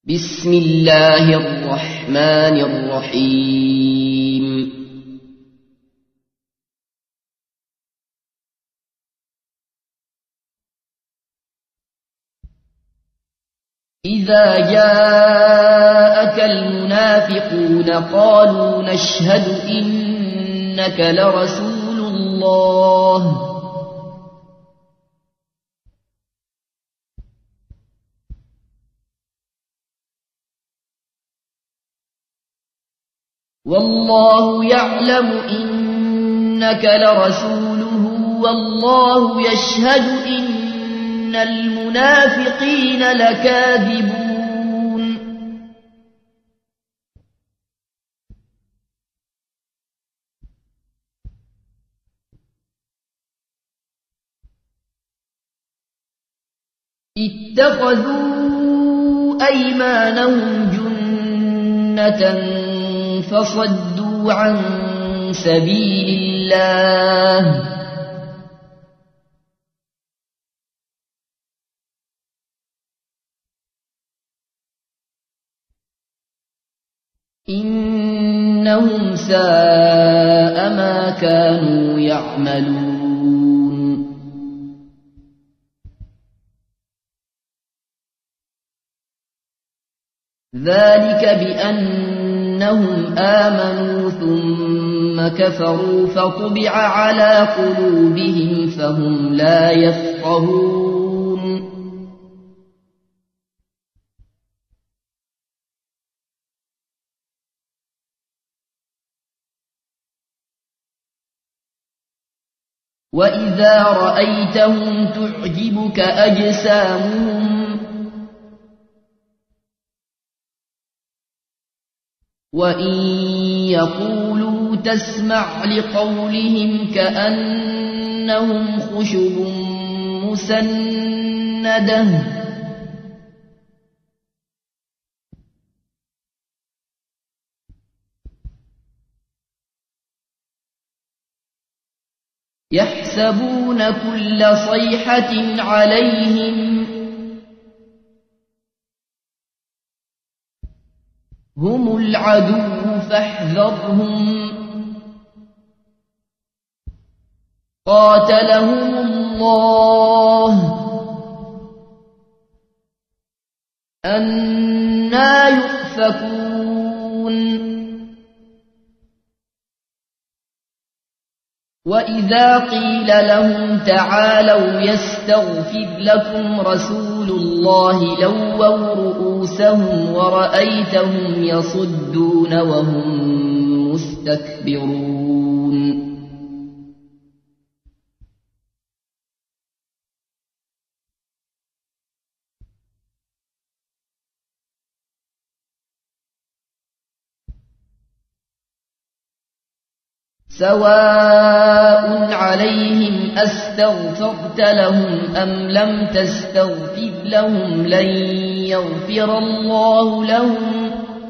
بسم الله الرحمن الرحيم إذا جاءك المنافقون قالوا نشهد إنك لرسول الله والله يعلم إنك لرسوله والله يشهد إن المنافقين لكاذبون اتخذوا أيمانهم جنة فصدوا عن سبيل الله إنهم ساء ما كانوا يعملون ذلك بأنهم آمنوا ثم كفروا فطبع على قلوبهم فهم لا يفقهون وإذا رأيتهم تعجبك أجسامهم وإن يقولوا تسمع لقولهم كأنهم خشب مسندة يحسبون كل صيحة عليهم هم العدو فاحذرهم قاتلهم الله أنى يؤفكون وإذا قيل لهم تعالوا يستغفر لكم رسول الله لووا رؤوسهم ورأيتهم يصدون وهم مستكبرون سواء عليهم أستغفرت لهم أم لم تستغفر لهم لن يغفر الله لهم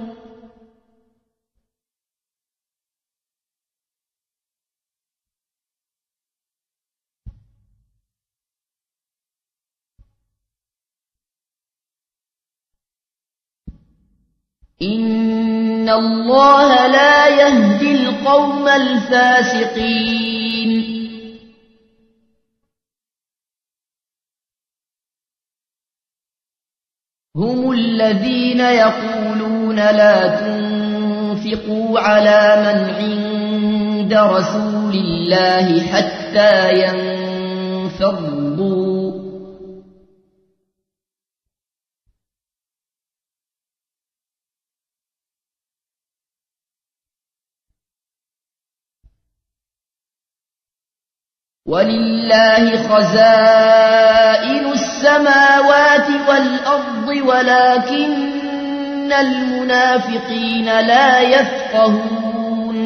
إن الله لا يهدي القوم الفاسقين هم الذين يقولون لا تنفقوا على من عند رسول الله حتى ينفضوا ولله خزائن السماوات والأرض ولكن المنافقين لا يفقهون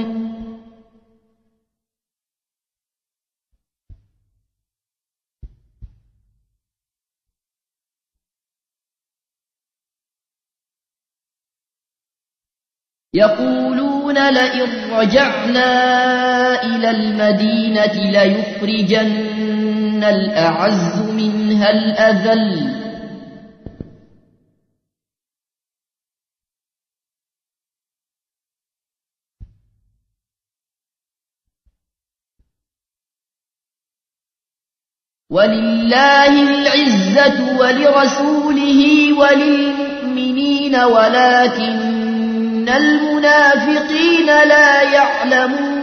يقولون لئن رجعنا إلى المدينة ليخرجن الأعز منها الأذل ولله العزة ولرسوله وللمؤمنين ولكن المنافقين لا يعلمون.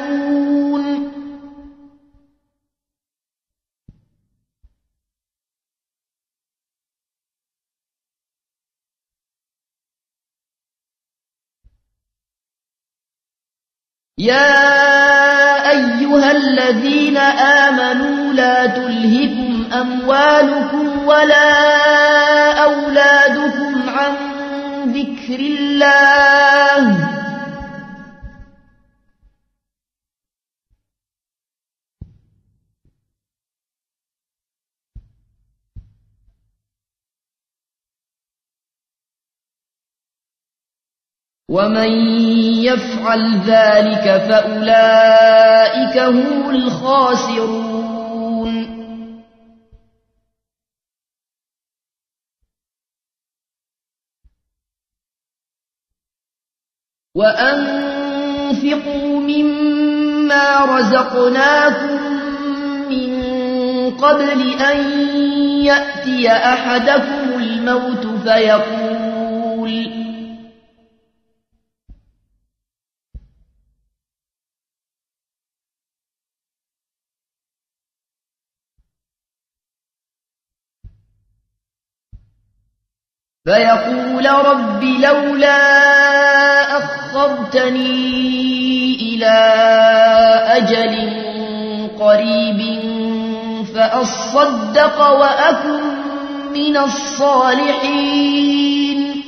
يا أيها الذين آمنوا لا تلهكم أموالكم ولا أولادكم عن ذكر الله ومن يفعل ذلك فأولئك هم الخاسرون. وأنفقوا مما رزقناكم من قبل أن يأتي أحدكم الموت فيقول رب لولا أخرتني إلى أجل قريب فأصدق وأكن من الصالحين.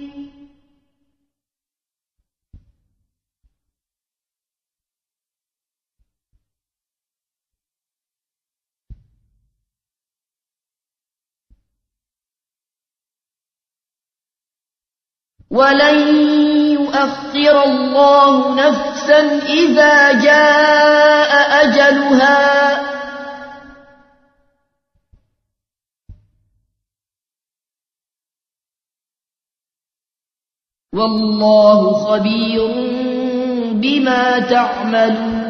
ولن يؤخر الله نفسا إذا جاء أجلها والله خبير بما تعملون.